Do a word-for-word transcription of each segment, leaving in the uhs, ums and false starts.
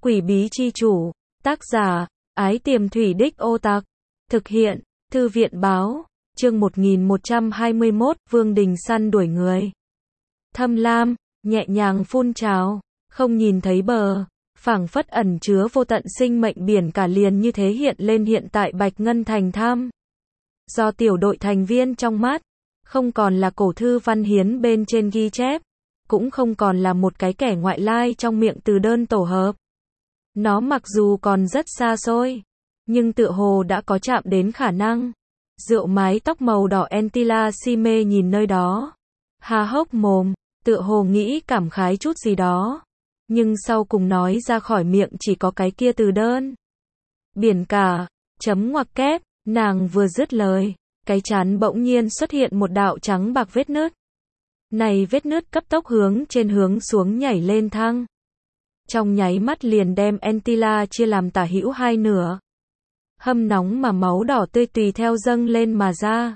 Quỷ bí chi chủ, tác giả, Ái Tiềm Thủy Đích Ô Tặc, thực hiện, Thư viện báo, chương một nghìn một trăm hai mươi mốt, Vương Đình săn đuổi người. Thâm lam, nhẹ nhàng phun trào, không nhìn thấy bờ, phảng phất ẩn chứa vô tận sinh mệnh biển cả liền như thế hiện lên hiện tại Bạch Ngân Thành Tham. Do tiểu đội thành viên trong mắt, không còn là cổ thư văn hiến bên trên ghi chép, cũng không còn là một cái kẻ ngoại lai trong miệng từ đơn tổ hợp. Nó mặc dù còn rất xa xôi, nhưng tựa hồ đã có chạm đến khả năng. Rượu mái tóc màu đỏ Entila si mê nhìn nơi đó, há hốc mồm, tựa hồ nghĩ cảm khái chút gì đó, nhưng sau cùng nói ra khỏi miệng chỉ có cái kia từ đơn. Biển cả, chấm ngoặc kép, nàng vừa dứt lời, cái trán bỗng nhiên xuất hiện một đạo trắng bạc vết nứt. Này vết nứt cấp tốc hướng trên hướng xuống nhảy lên thăng. Trong nháy mắt liền đem Entila chia làm tả hữu hai nửa. Hâm nóng mà máu đỏ tươi tùy theo dâng lên mà ra.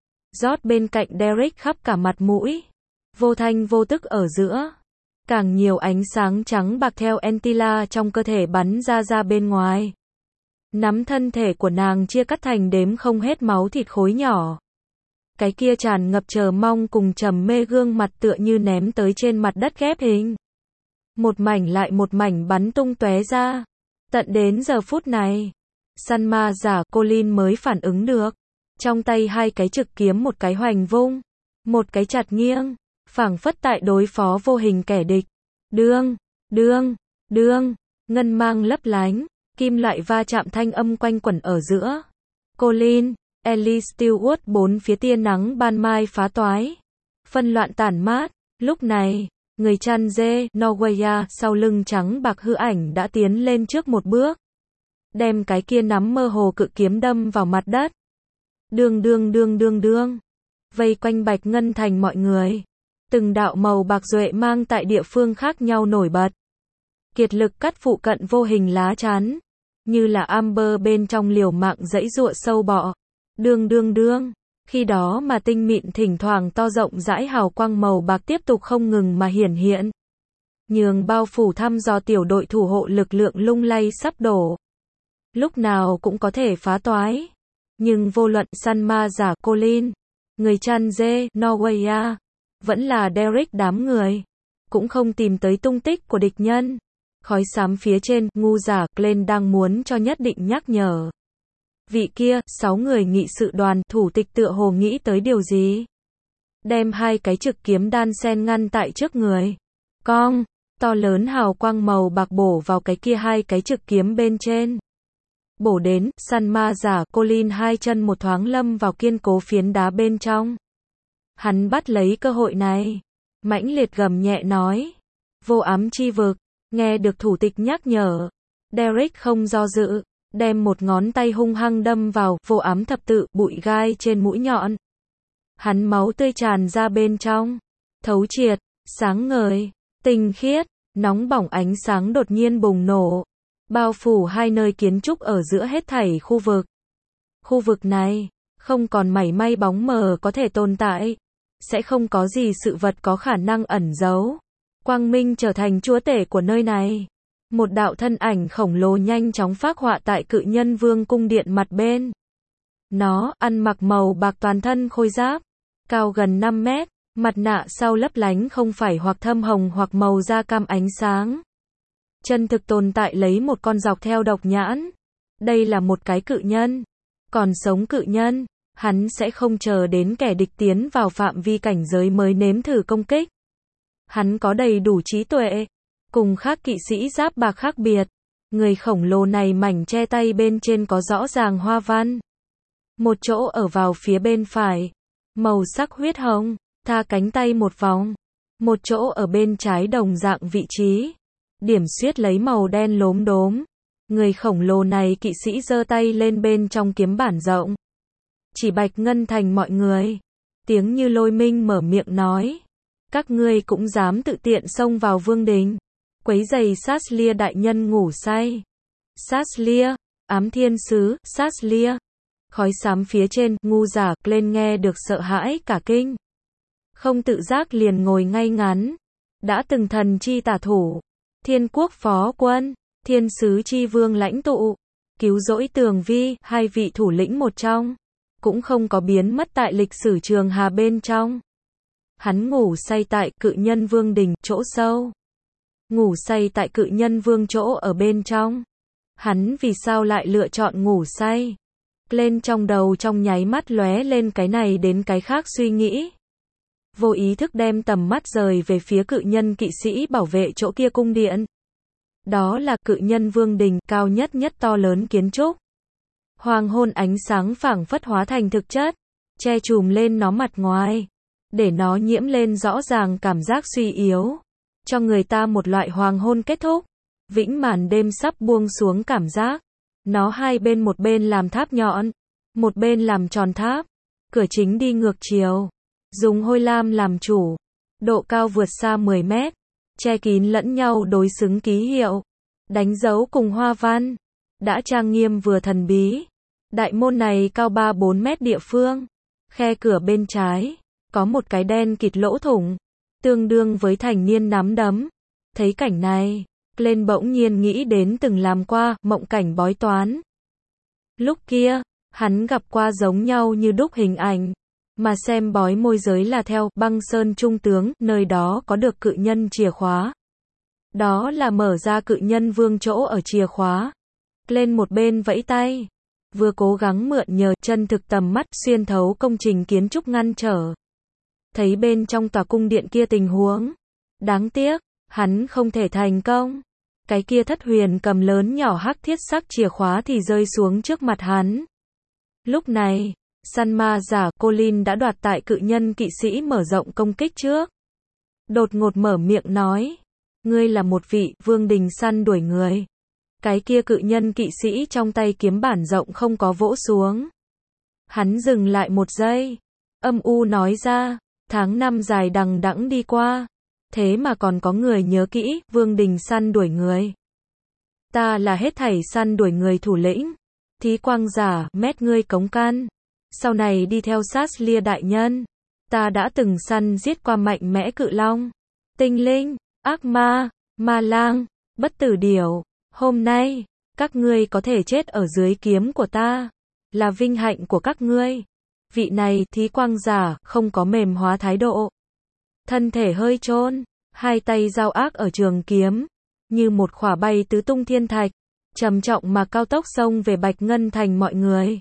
Rót bên cạnh Derek khắp cả mặt mũi. Vô thanh vô tức ở giữa. Càng nhiều ánh sáng trắng bạc theo Entila trong cơ thể bắn ra ra bên ngoài. Nắm thân thể của nàng chia cắt thành đếm không hết máu thịt khối nhỏ. Cái kia tràn ngập chờ mong cùng trầm mê gương mặt tựa như ném tới trên mặt đất ghép hình. Một mảnh lại một mảnh bắn tung tóe ra. Tận đến giờ phút này, săn ma giả Colin mới phản ứng được. Trong tay hai cái trực kiếm, một cái hoành vung, một cái chặt nghiêng, phảng phất tại đối phó vô hình kẻ địch. Đương, đương, đương, ngân mang lấp lánh, kim loại va chạm thanh âm quanh quẩn ở giữa. Colin, Ellie Stewart bốn phía tia nắng ban mai phá toái. Phân loạn tản mát, lúc này, người chăn dê, Norweya, sau lưng trắng bạc hư ảnh đã tiến lên trước một bước. Đem cái kia nắm mơ hồ cự kiếm đâm vào mặt đất. Đương đương đương đương đương. Vây quanh Bạch Ngân Thành mọi người. Từng đạo màu bạc duệ mang tại địa phương khác nhau nổi bật. Kiệt lực cắt phụ cận vô hình lá chắn. Như là Amber bên trong liều mạng dãy giụa sâu bọ. Đương đương đương. Khi đó mà tinh mịn thỉnh thoảng to rộng rãi hào quang màu bạc tiếp tục không ngừng mà hiển hiện. Nhường bao phủ thăm dò tiểu đội thủ hộ lực lượng lung lay sắp đổ. Lúc nào cũng có thể phá toái. Nhưng vô luận săn ma giả Colin, người chăn dê, Norweya, vẫn là Derek đám người, cũng không tìm tới tung tích của địch nhân. Khói xám phía trên, ngu giả Glenn đang muốn cho nhất định nhắc nhở. Vị kia, sáu người nghị sự đoàn, thủ tịch tựa hồ nghĩ tới điều gì. Đem hai cái trực kiếm đan sen ngăn tại trước người. Cong, to lớn hào quang màu bạc bổ vào cái kia hai cái trực kiếm bên trên. Bổ đến, săn ma giả Colin hai chân một thoáng lâm vào kiên cố phiến đá bên trong. Hắn bắt lấy cơ hội này. Mãnh liệt gầm nhẹ nói. Vô ám chi vực, nghe được thủ tịch nhắc nhở. Derek không do dự. Đem một ngón tay hung hăng đâm vào vô ám thập tự bụi gai trên mũi nhọn. Hắn máu tươi tràn ra bên trong. Thấu triệt, sáng ngời, tinh khiết, nóng bỏng ánh sáng đột nhiên bùng nổ. Bao phủ hai nơi kiến trúc ở giữa hết thảy khu vực. Khu vực này, không còn mảy may bóng mờ có thể tồn tại. Sẽ không có gì sự vật có khả năng ẩn giấu. Quang minh trở thành chúa tể của nơi này. Một đạo thân ảnh khổng lồ nhanh chóng phác họa tại cự nhân vương cung điện mặt bên. Nó, ăn mặc màu bạc toàn thân khôi giáp, cao gần năm mét, mặt nạ sau lấp lánh không phải hoặc thâm hồng hoặc màu da cam ánh sáng. Chân thực tồn tại lấy một con dọc theo độc nhãn. Đây là một cái cự nhân. Còn sống cự nhân, hắn sẽ không chờ đến kẻ địch tiến vào phạm vi cảnh giới mới nếm thử công kích. Hắn có đầy đủ trí tuệ. Cùng khác kỵ sĩ giáp bạc khác biệt, người khổng lồ này mảnh che tay bên trên có rõ ràng hoa văn. Một chỗ ở vào phía bên phải, màu sắc huyết hồng, tha cánh tay một vòng. Một chỗ ở bên trái đồng dạng vị trí, điểm xuyết lấy màu đen lốm đốm. Người khổng lồ này kỵ sĩ giơ tay lên bên trong kiếm bản rộng. Chỉ Bạch Ngân Thành mọi người. Tiếng như lôi minh mở miệng nói. Các ngươi cũng dám tự tiện xông vào vương đình. Quấy giày Saslia đại nhân ngủ say. Saslia, ám thiên sứ, Saslia. Khói xám phía trên, ngu giả Glenn nghe được sợ hãi cả kinh. Không tự giác liền ngồi ngay ngắn. Đã từng thần chi tả thủ. Thiên quốc phó quân. Thiên sứ chi vương lãnh tụ, cứu rỗi Tường Vi, hai vị thủ lĩnh một trong, cũng không có biến mất tại lịch sử trường hà bên trong. Hắn ngủ say tại Cự Nhân Vương đình chỗ sâu. Ngủ say tại Cự Nhân Vương chỗ ở bên trong. Hắn vì sao lại lựa chọn ngủ say? Lên trong đầu trong nháy mắt lóe lên cái này đến cái khác suy nghĩ. Vô ý thức đem tầm mắt rời về phía cự nhân kỵ sĩ bảo vệ chỗ kia cung điện. Đó là Cự Nhân Vương đình, cao nhất nhất to lớn kiến trúc. Hoàng hôn ánh sáng phảng phất hóa thành thực chất, che trùm lên nó mặt ngoài, để nó nhiễm lên rõ ràng cảm giác suy yếu, cho người ta một loại hoàng hôn kết thúc, vĩnh màn đêm sắp buông xuống cảm giác. Nó hai bên, một bên làm tháp nhọn, một bên làm tròn tháp, cửa chính đi ngược chiều, dùng hôi lam làm chủ, độ cao vượt xa mười mét, che kín lẫn nhau đối xứng ký hiệu, đánh dấu cùng hoa văn, đã trang nghiêm vừa thần bí. Đại môn này cao ba bốn mét địa phương, khe cửa bên trái, có một cái đen kịt lỗ thủng, tương đương với thành niên nắm đấm. Thấy cảnh này, lên bỗng nhiên nghĩ đến từng làm qua mộng cảnh bói toán. Lúc kia, hắn gặp qua giống nhau như đúc hình ảnh, mà xem bói môi giới là theo Băng Sơn Trung tướng, nơi đó có được cự nhân chìa khóa. Đó là mở ra Cự Nhân Vương chỗ ở chìa khóa. Lên một bên vẫy tay, vừa cố gắng mượn nhờ chân thực tầm mắt xuyên thấu công trình kiến trúc ngăn trở. Thấy bên trong tòa cung điện kia tình huống. Đáng tiếc, hắn không thể thành công. Cái kia thất huyền cầm lớn nhỏ hắc thiết sắc chìa khóa thì rơi xuống trước mặt hắn. Lúc này, săn ma giả Colin đã đoạt tại cự nhân kỵ sĩ mở rộng công kích trước. Đột ngột mở miệng nói, ngươi là một vị vương đình săn đuổi người. Cái kia cự nhân kỵ sĩ trong tay kiếm bản rộng không có vỗ xuống. Hắn dừng lại một giây, âm u nói ra, tháng năm dài đằng đẵng đi qua, thế mà còn có người nhớ kỹ, vương đình săn đuổi người. Ta là hết thảy săn đuổi người thủ lĩnh, thí quang giả, mét ngươi cống can. Sau này đi theo sát lia đại nhân, ta đã từng săn giết qua mạnh mẽ cự long, tinh linh, ác ma, ma lang, bất tử điểu. Hôm nay, các ngươi có thể chết ở dưới kiếm của ta, là vinh hạnh của các ngươi. Vị này, thí quang giả, không có mềm hóa thái độ. Thân thể hơi chôn, hai tay giao ác ở trường kiếm, như một khỏa bay tứ tung thiên thạch, trầm trọng mà cao tốc xông về Bạch Ngân Thành mọi người.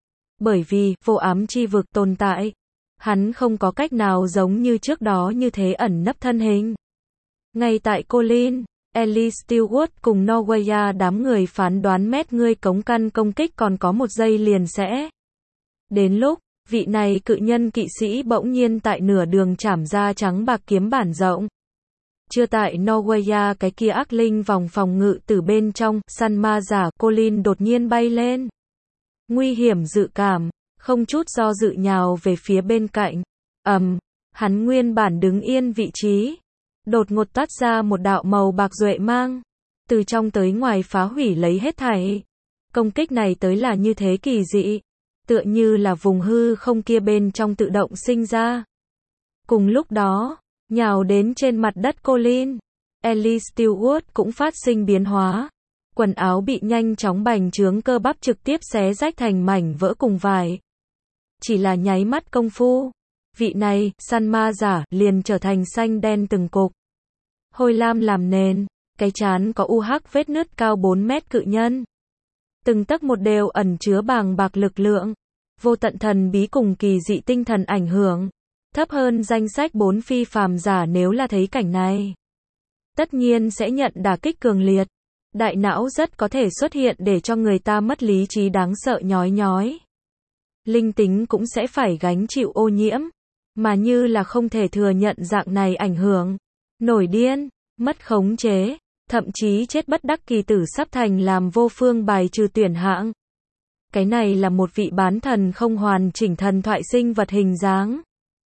Bởi vì, vô ám chi vực tồn tại, hắn không có cách nào giống như trước đó như thế ẩn nấp thân hình. Ngay tại Colin, Ellie Stewart cùng Norwaya đám người phán đoán mét ngươi cống căn công kích còn có một giây liền sẽ. Đến lúc, vị này cự nhân kỵ sĩ bỗng nhiên tại nửa đường chảm ra trắng bạc kiếm bản rộng. Chưa tại Norwaya cái kia ác linh vòng phòng ngự từ bên trong, săn ma giả Colin đột nhiên bay lên. Nguy hiểm dự cảm, không chút do dự nhào về phía bên cạnh. Ầm, um, hắn nguyên bản đứng yên vị trí. Đột ngột toát ra một đạo màu bạc duệ mang, từ trong tới ngoài phá hủy lấy hết thảy. Công kích này tới là như thế kỳ dị, tựa như là vùng hư không kia bên trong tự động sinh ra. Cùng lúc đó, nhào đến trên mặt đất Colin, Ellie Stewart cũng phát sinh biến hóa. Quần áo bị nhanh chóng bành trướng cơ bắp trực tiếp xé rách thành mảnh vỡ cùng vải. Chỉ là nháy mắt công phu, vị này, săn ma giả, liền trở thành xanh đen từng cục. Hôi lam làm nền, cái trán có u hắc vết nứt cao bốn mét cự nhân. Từng tấc một đều ẩn chứa bàng bạc lực lượng, vô tận thần bí cùng kỳ dị tinh thần ảnh hưởng, thấp hơn danh sách bốn phi phàm giả nếu là thấy cảnh này. Tất nhiên sẽ nhận đả kích cường liệt, đại não rất có thể xuất hiện để cho người ta mất lý trí đáng sợ nhói nhói. Linh tính cũng sẽ phải gánh chịu ô nhiễm, mà như là không thể thừa nhận dạng này ảnh hưởng. Nổi điên, mất khống chế, thậm chí chết bất đắc kỳ tử sắp thành làm vô phương bài trừ tuyển hạng. Cái này là một vị bán thần không hoàn chỉnh thần thoại sinh vật hình dáng.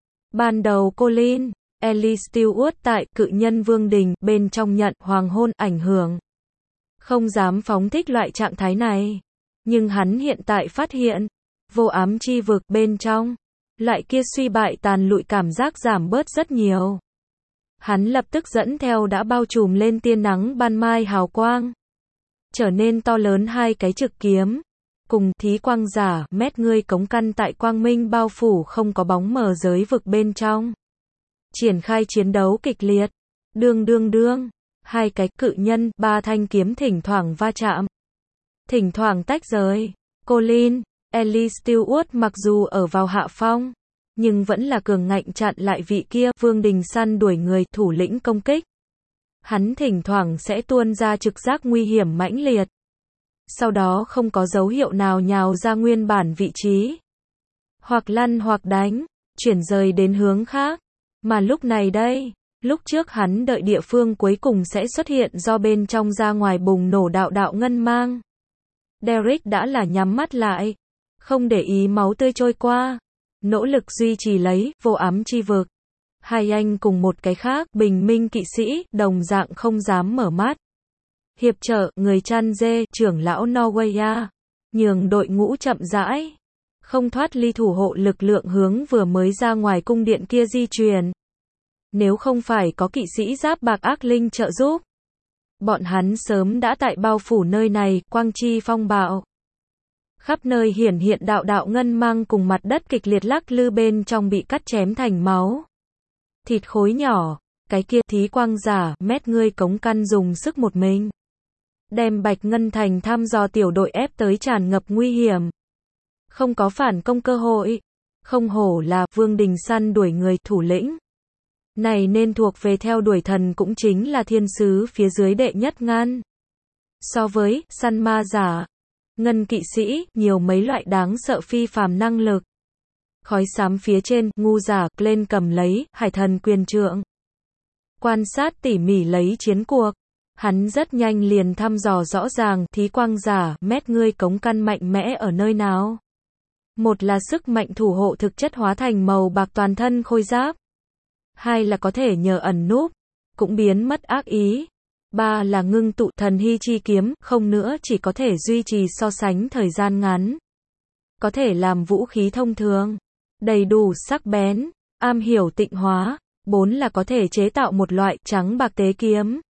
Ban đầu Colin, Ellie Stewart tại cự nhân vương đình bên trong nhận hoàng hôn ảnh hưởng. Không dám phóng thích loại trạng thái này. Nhưng hắn hiện tại phát hiện, vô ám chi vực bên trong, loại kia suy bại tàn lụi cảm giác giảm bớt rất nhiều. Hắn lập tức dẫn theo đã bao trùm lên tia nắng ban mai hào quang. trở nên to lớn hai cái trực kiếm. Cùng thí quang giả, mét ngươi cống căn tại quang minh bao phủ không có bóng mờ giới vực bên trong. Triển khai chiến đấu kịch liệt. Đương đương đương. Hai cái cự nhân, ba thanh kiếm thỉnh thoảng va chạm. Thỉnh thoảng tách rời. Colin, Ellie Stewart mặc dù ở vào hạ phong, nhưng vẫn là cường ngạnh chặn lại vị kia, Vương Đình săn đuổi người, thủ lĩnh công kích. Hắn thỉnh thoảng sẽ tuôn ra trực giác nguy hiểm mãnh liệt. Sau đó không có dấu hiệu nào nhào ra nguyên bản vị trí. Hoặc lăn hoặc đánh, chuyển rời đến hướng khác. Mà lúc này đây, lúc trước hắn đợi địa phương cuối cùng sẽ xuất hiện do bên trong ra ngoài bùng nổ đạo đạo ngân mang. Derek đã là nhắm mắt lại, không để ý máu tươi trôi qua, nỗ lực duy trì lấy vô ám chi vực. Hai anh cùng một cái khác, bình minh kỵ sĩ, đồng dạng không dám mở mắt. Hiệp trợ, người chăn dê, trưởng lão Norweya, nhường đội ngũ chậm rãi, không thoát ly thủ hộ lực lượng hướng vừa mới ra ngoài cung điện kia di chuyển. Nếu không phải có kỵ sĩ giáp bạc ác linh trợ giúp, bọn hắn sớm đã tại bao phủ nơi này, quang chi phong bạo. Khắp nơi hiển hiện đạo đạo ngân mang cùng mặt đất kịch liệt lắc lư bên trong bị cắt chém thành máu. Thịt khối nhỏ, cái kia thí quang giả, mét ngươi cống căn dùng sức một mình. Đem Bạch Ngân Thành thăm dò tiểu đội ép tới tràn ngập nguy hiểm. Không có phản công cơ hội. Không hổ là Vương Đình săn đuổi người, thủ lĩnh. Này nên thuộc về theo đuổi thần cũng chính là thiên sứ phía dưới đệ nhất ngăn. So với săn ma giả, ngân kỵ sĩ, nhiều mấy loại đáng sợ phi phàm năng lực. Khói xám phía trên, ngu giả, lên cầm lấy, hải thần quyền trượng. Quan sát tỉ mỉ lấy chiến cuộc. Hắn rất nhanh liền thăm dò rõ ràng, thí quang giả, mét ngươi cống căn mạnh mẽ ở nơi nào. Một là sức mạnh thủ hộ thực chất hóa thành màu bạc toàn thân khôi giáp. Hai là có thể nhờ ẩn núp, cũng biến mất ác ý. Ba là ngưng tụ thần hy chi kiếm, không nữa chỉ có thể duy trì so sánh thời gian ngắn. Có thể làm vũ khí thông thường, đầy đủ sắc bén, am hiểu tịnh hóa. Bốn là có thể chế tạo một loại trắng bạc tế kiếm.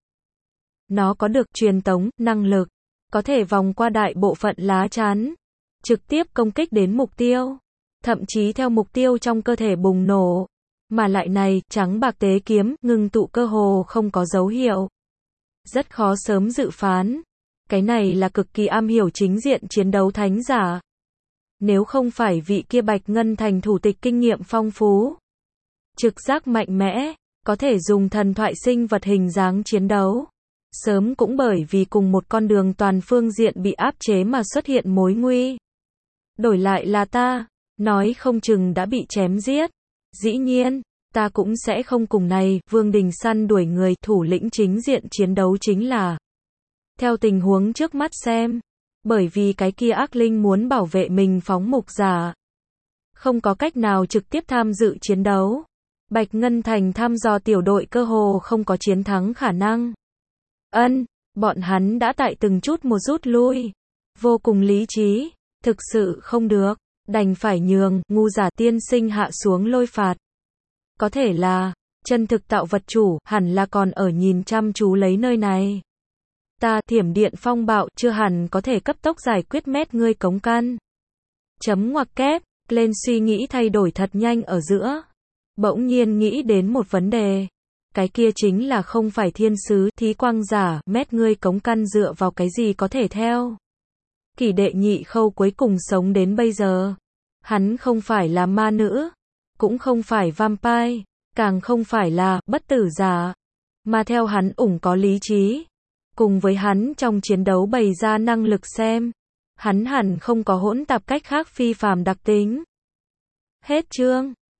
Nó có được truyền tống, năng lực, có thể vòng qua đại bộ phận lá chắn, trực tiếp công kích đến mục tiêu, thậm chí theo mục tiêu trong cơ thể bùng nổ. Mà lại này, trắng bạc tế kiếm, ngưng tụ cơ hồ không có dấu hiệu. Rất khó sớm dự phán. Cái này là cực kỳ am hiểu chính diện chiến đấu thánh giả. Nếu không phải vị kia Bạch Ngân Thành thủ tịch kinh nghiệm phong phú, trực giác mạnh mẽ, có thể dùng thần thoại sinh vật hình dáng chiến đấu. Sớm cũng bởi vì cùng một con đường toàn phương diện bị áp chế mà xuất hiện mối nguy. Đổi lại là ta, nói không chừng đã bị chém giết. Dĩ nhiên, ta cũng sẽ không cùng này, Vương Đình săn đuổi người, thủ lĩnh chính diện chiến đấu chính là. Theo tình huống trước mắt xem, bởi vì cái kia ác linh muốn bảo vệ mình phóng mục giả. Không có cách nào trực tiếp tham dự chiến đấu. Bạch Ngân Thành thăm dò tiểu đội cơ hồ không có chiến thắng khả năng. Ân, bọn hắn đã tại từng chút một rút lui. Vô cùng lý trí, thực sự không được, đành phải nhường, ngu giả tiên sinh hạ xuống lôi phạt. Có thể là, chân thực tạo vật chủ, hẳn là còn ở nhìn chăm chú lấy nơi này. Ta, thiểm điện phong bạo, chưa hẳn có thể cấp tốc giải quyết mét ngươi cống căn. Chấm ngoặc kép, lên suy nghĩ thay đổi thật nhanh ở giữa. Bỗng nhiên nghĩ đến một vấn đề. Cái kia chính là không phải thiên sứ, thí quang giả, mét ngươi cống căn dựa vào cái gì có thể theo. Kỷ đệ nhị khâu cuối cùng sống đến bây giờ. Hắn không phải là ma nữ, cũng không phải vampire, càng không phải là bất tử giả, mà theo hắn ủng có lý trí. Cùng với hắn trong chiến đấu bày ra năng lực xem, hắn hẳn không có hỗn tạp cách khác phi phàm đặc tính. Hết chương.